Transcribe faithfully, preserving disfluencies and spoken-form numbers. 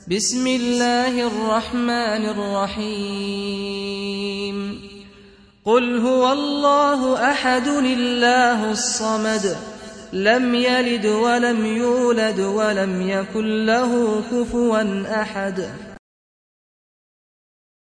بسم الله الرحمن الرحيم قل هو الله أحد الله الصمد لم يلد ولم يولد ولم يكن له كفوا أحد